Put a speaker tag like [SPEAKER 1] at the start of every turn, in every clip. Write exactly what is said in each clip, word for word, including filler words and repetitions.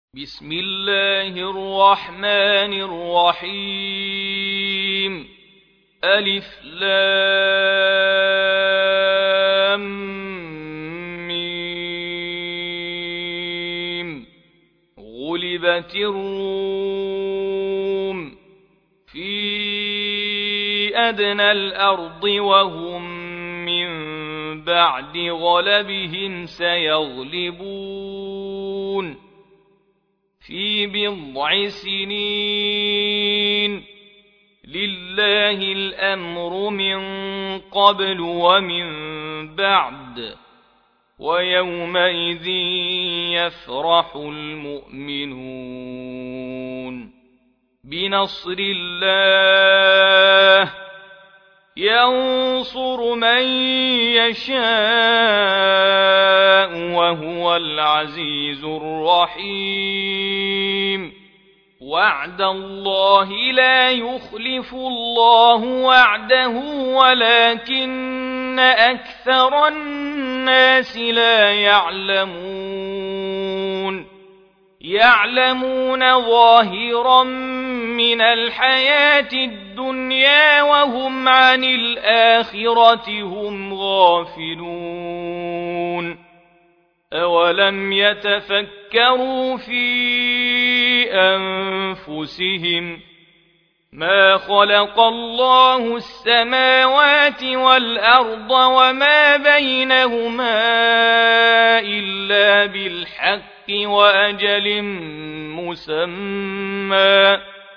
[SPEAKER 1] بسم الله الرحمن الرحيم ألف لام ميم غلبت الروم في أدنى الأرض وهم من بعد غلبهم سيغلبون في بضع سنين لله الأمر من قبل ومن بعد ويومئذ يفرح المؤمنون بنصر الله ينصر من يشاء وهو العزيز الرحيم وعد الله لا يخلف الله وعده ولكن أكثر الناس لا يعلمون يعلمون ظاهرا من الحياة الدنيا وهم عن الآخرة هم غافلون أولم يتفكروا في أنفسهم ما خلق الله السماوات والأرض وما بينهما إلا بالحق وأجل مسمى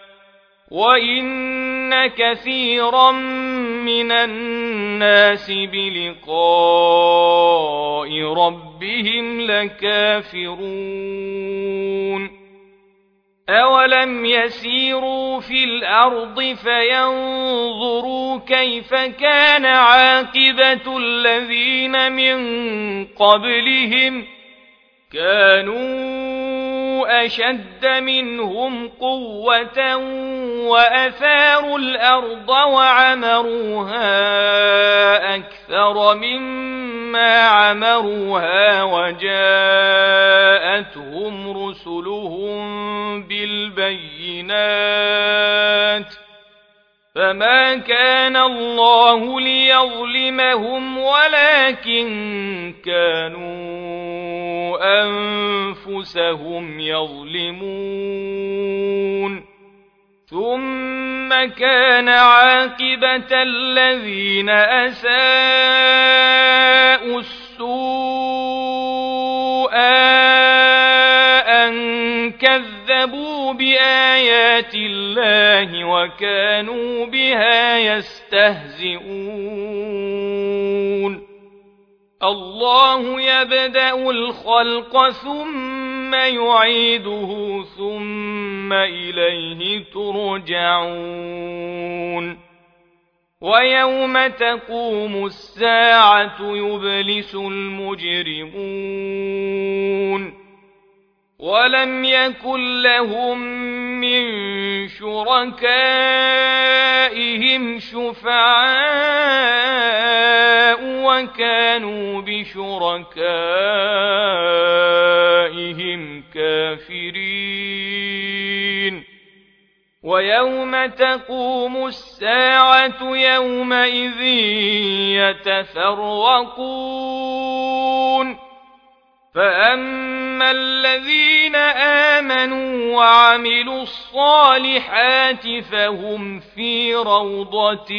[SPEAKER 1] وإن كثيرا من الناس بلقاء ربهم لكافرون أولم يسيروا في الأرض فينظروا كيف كان عاقبة الذين من قبلهم كانوا أشد منهم قوة وأثاروا الأرض وعمروها أكثر مما عمروها وجاءتهم رسلهم بالبينات فما كان الله ليظلمهم ولكن كانوا أنفسهم يظلمون ثم كان عاقبة الذين أساءوا السوء أن كذبوا بآيات الله وكانوا بها يستهزئون الله يبدأ الخلق ثم يعيده ثم إليه ترجعون ويوم تقوم الساعة يبلس المجرمون ولم يكن لهم من شركائهم شفعاء وكانوا بشركائهم كافرين ويوم تقوم الساعة يومئذ يتفرقون فأما الذين آمنوا وعملوا الصالحات فهم في روضة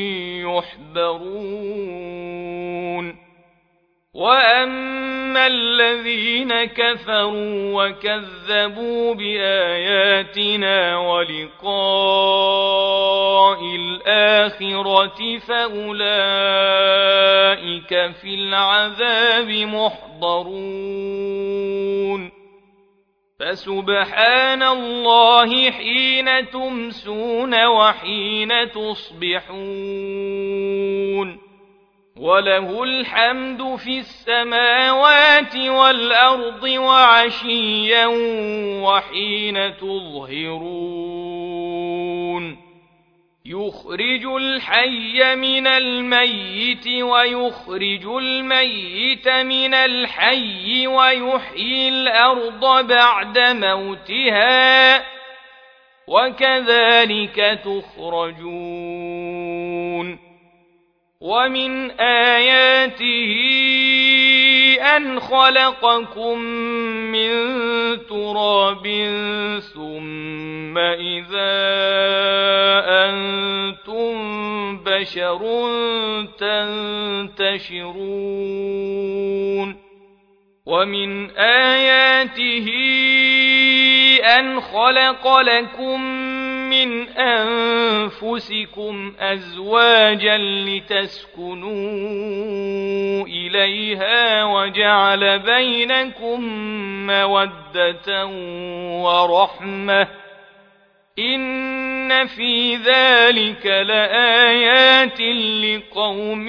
[SPEAKER 1] يحبرون وأما الذين كفروا وكذبوا بآياتنا ولقاء الآخرة فأولئك في العذاب محضرون فسبحان الله حين تمسون وحين تصبحون وله الحمد في السماوات والأرض وعشيا وحين تظهرون يخرج الحي من الميت ويخرج الميت من الحي ويحيي الأرض بعد موتها وكذلك تخرجون ومن آياته أن خلقكم من تراب ثم إذا أنتم بشر تنتشرون ومن آياته أن خلق لكم من أنفسكم أزواجا لتسكنوا إليها وجعل بينكم مودة ورحمة إن في ذلك لآيات لقوم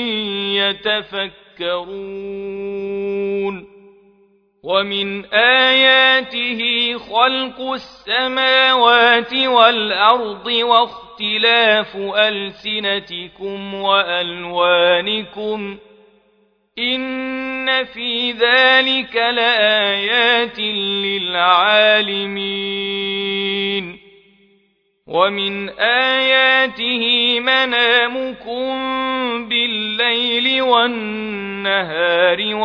[SPEAKER 1] يتفكرون ومن آياته خلق السماوات والأرض واختلاف ألسنتكم وألوانكم إن في ذلك لآيات للعالمين ومن آياته منامكم بالليل والنهار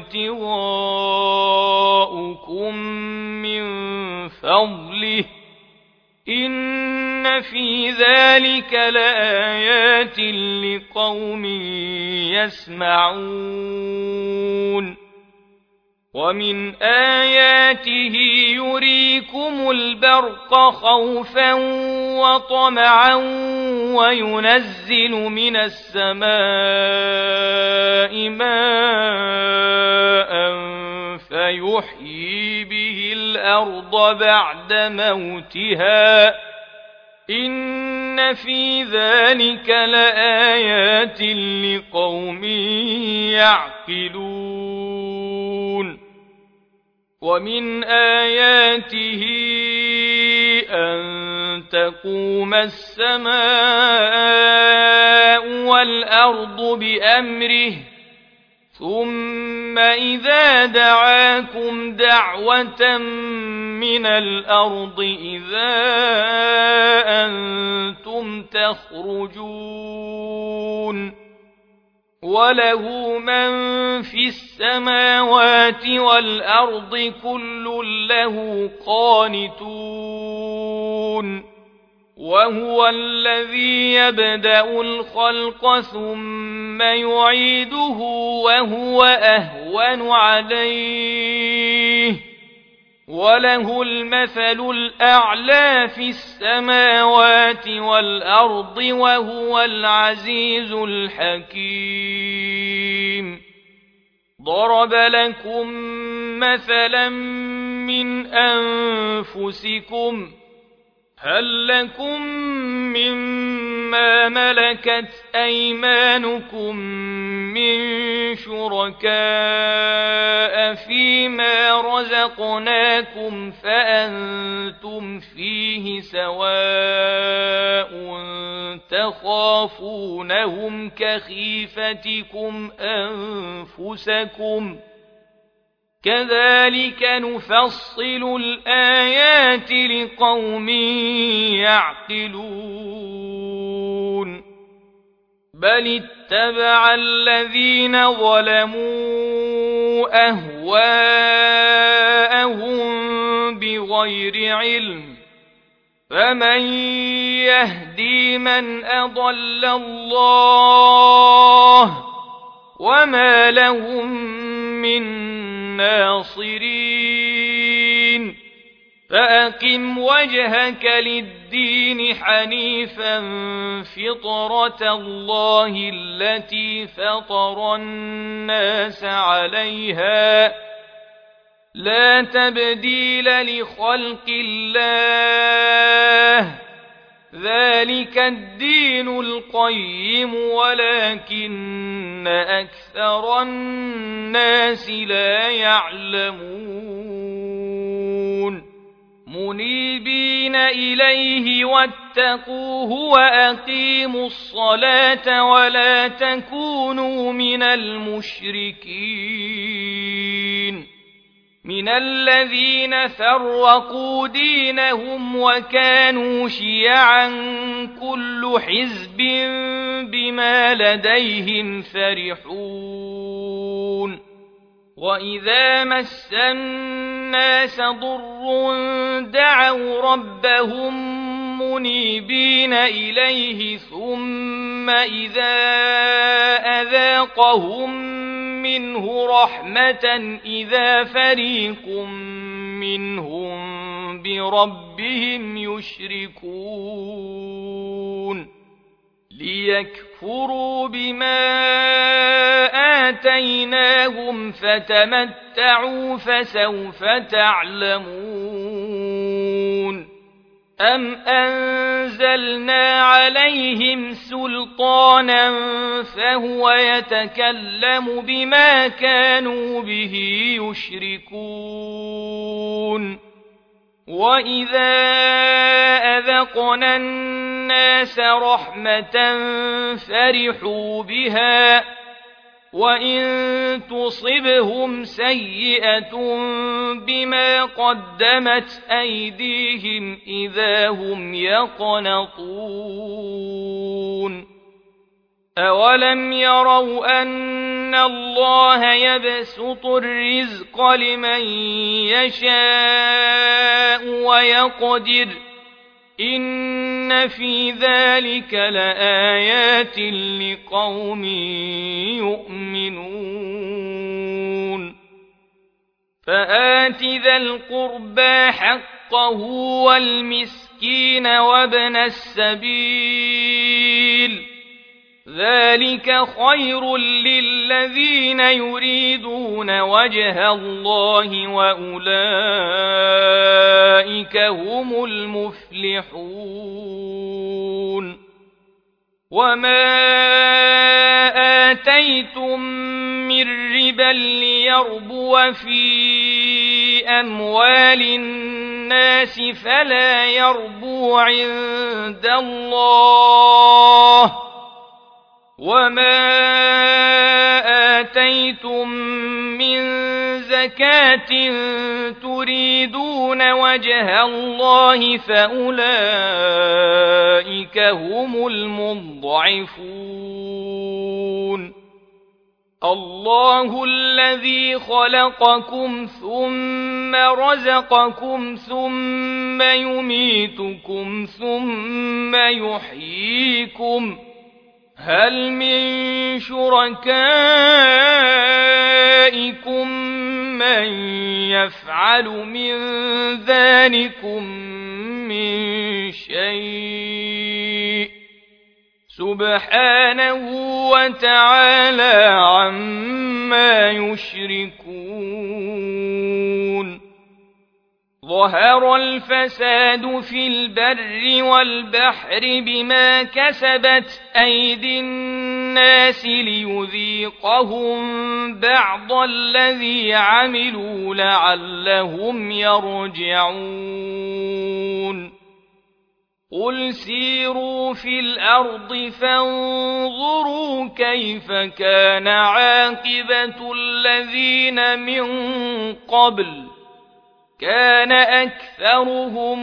[SPEAKER 1] وابتغاؤكم من فضله إن في ذلك لآيات لقوم يسمعون ومن آياته يريكم البرق خوفا وطمعا وينزل من السماء ماء فيحيي به الأرض بعد موتها إن في ذلك لآيات لقوم يعقلون ومن آياته أن تقوم السماء والأرض بأمره ثم إذا دعاكم دعوة من الأرض إذا أنتم تخرجون وله من في السماوات والأرض كل له قانتون وهو الذي يبدأ الخلق ثم يعيده وهو أهون عليه وله المثل الأعلى في السماوات والأرض وهو العزيز الحكيم ضرب لكم مثلا من أنفسكم هل لكم مما ملكت أيمانكم من شركاء فيما رزقناكم فأنتم فيه سواء تخافونهم كخيفتكم أنفسكم كذلك نفصل الآيات لقوم يعقلون بل اتبع الذين ظلموا أهواءهم بغير علم فمن يهدي من أضل الله وما لهم من ناصرين فأقم وجهك للدين حنيفا فطرة الله التي فطر الناس عليها لا تبديل لخلق الله ذلك الدين القيم ولكن أكثر الناس لا يعلمون منيبين إليه واتقوه وأقيموا الصلاة ولا تكونوا من المشركين من الذين فرقوا دينهم وكانوا شيعا كل حزب بما لديهم فرحون وإذا مس الناس ضر دعوا ربهم منيبين إليه ثم إذا أذاقهم منه رحمة إذا فريق منهم بربهم يشركون ليكفروا بما آتيناهم فتمتعوا فسوف تعلمون أم أنزلنا عليهم سلطانا فهو يتكلم بما كانوا به يشركون وإذا أذقنا الناس رحمة فرحوا بها وإن تصبهم سيئة بما قدمت أيديهم إذا هم يقنطون أولم يروا أن الله يبسط الرزق لمن يشاء ويقدر إن في ذلك لآيات لقوم يؤمنون فآت ذا القربى حقه والمسكين وابن السبيل ذلك خير للذين يريدون وجه الله وأولئك هم المفلحون وما آتيتم من ربا ليربو في أموال الناس فلا يربو عند الله وما آتيتم من زكاة تريدون وجه الله فأولئك هم المضعفون الله الذي خلقكم ثم رزقكم ثم يميتكم ثم يحييكم هل من شركائكم من يفعل من ذلكم من شيء سبحانه وتعالى عما يشركون ظهر الفساد في البر والبحر بما كسبت أيدي الناس ليذيقهم بعض الذي عملوا لعلهم يرجعون قل سيروا في الأرض فانظروا كيف كان عاقبة الذين من قبل كان أكثرهم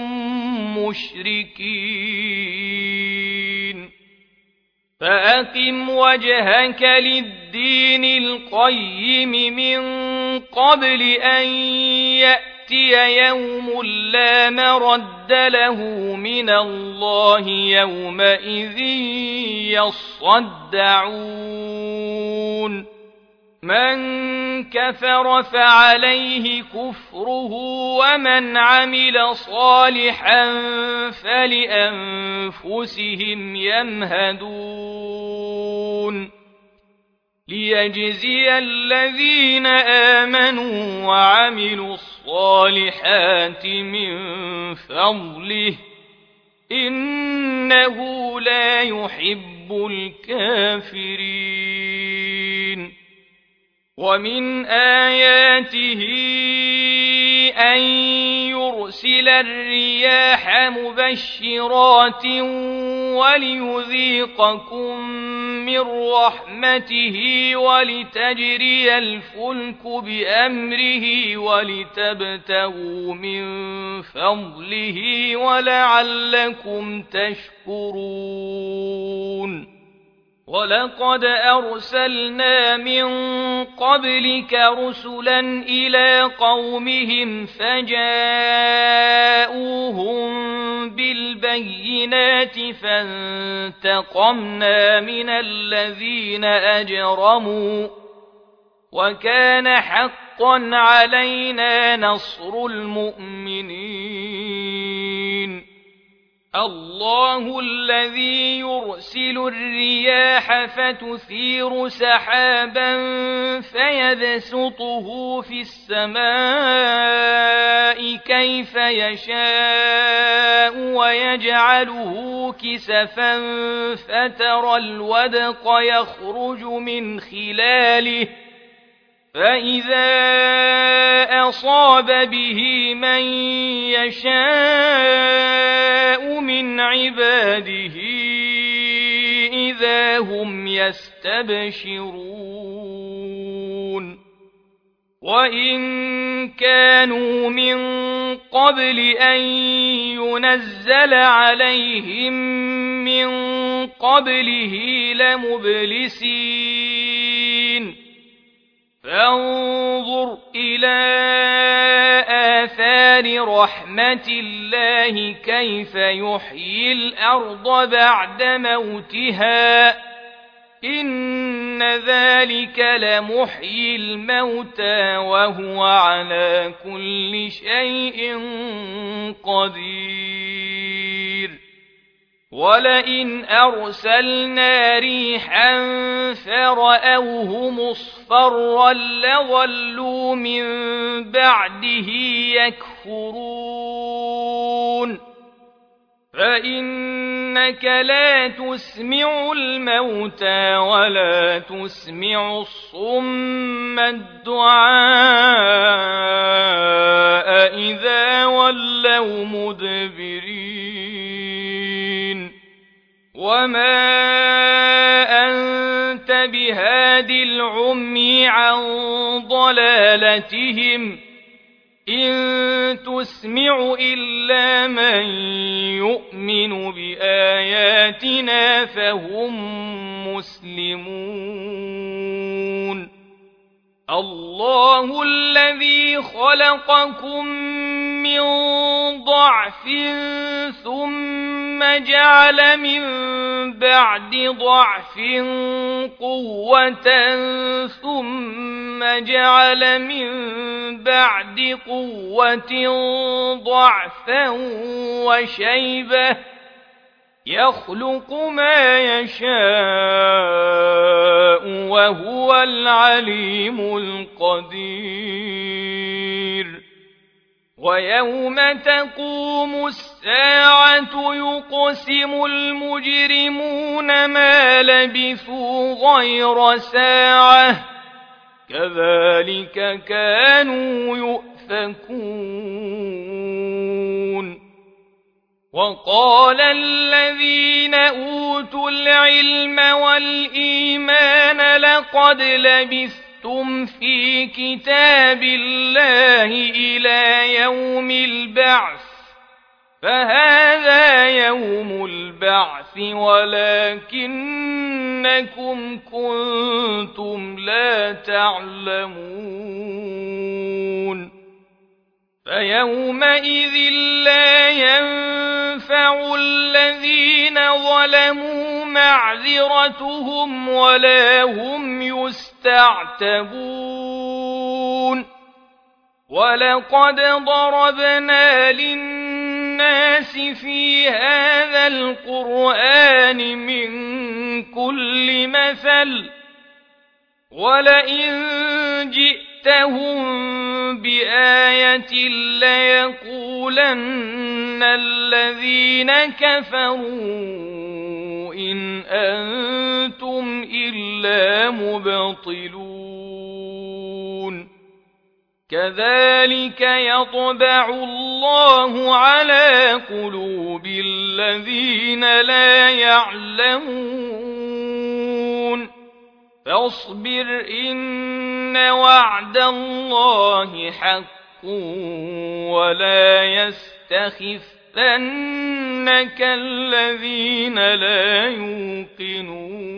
[SPEAKER 1] مشركين فأقم وجهك للدين القيم من قبل أن يأتي يوم لا مرد له من الله يومئذ يصدعون من كفر فعليه كفره ومن عمل صالحا فلأنفسهم يمهدون ليجزي الذين آمنوا وعملوا الصالحات من فضله إنه لا يحب الكافرين ومن آياته أن يرسل ليرسل الرياح مبشرات وليذيقكم من رحمته ولتجري الفلك بأمره ولتبتغوا من فضله ولعلكم تشكرون ولقد أرسلنا من قبلك رسلا إلى قومهم فجاءوهم بالبينات فانتقمنا من الذين أجرموا وكان حقا علينا نصر المؤمنين الله الذي يرسل الرياح فتثير سحابا فيبسطه في السماء كيف يشاء ويجعله كسفا فترى الودق يخرج من خلاله فإذا أصاب به من يشاء من عباده إذا هم يستبشرون وإن كانوا من قبل أن ينزل عليهم من قبله لمبلسين فانظر إلى آثار رحمة الله كيف يحيي الأرض بعد موتها إن ذلك لمحيي الموتى وهو على كل شيء قدير ولئن أرسلنا ريحا فرأوه مصفرا لظلوا من بعده يكفرون فإنك لا تسمع الموتى ولا تسمع الصم الدعاء إذا ولوا مدبرين وما أنت بهاد العمي عن ضلالتهم إن تسمع إلا من يؤمن بآياتنا فهم مسلمون الله الذي خلقكم من ضعف ثم جعل من بعد ضعف قوة ثم جعل من بعد قوة ضعفا وشيبة يخلق ما يشاء وهو العليم القدير ويوم تقوم الساعة يقسم المجرمون ما لبثوا غير ساعة كذلك كانوا يؤفكون وقال الذين أوتوا العلم والإيمان لقد لبثتم في كتاب الله إلى يوم البعث فهذا يوم البعث ولكنكم كنتم لا تعلمون فيومئذ لا ينفع الذين ظلموا معذرتهم ولا هم يستعتبون ولقد ضربنا للناس في هذا القرآن من كل مثل ولئن جئتهم بآية ليقولن الذين كفروا إن أنتم إلا مبطلون كذلك يطبع الله على قلوب الذين لا يعلمون فاصبر إن وعد الله حق ولا يستخفنك الذين لا يوقنون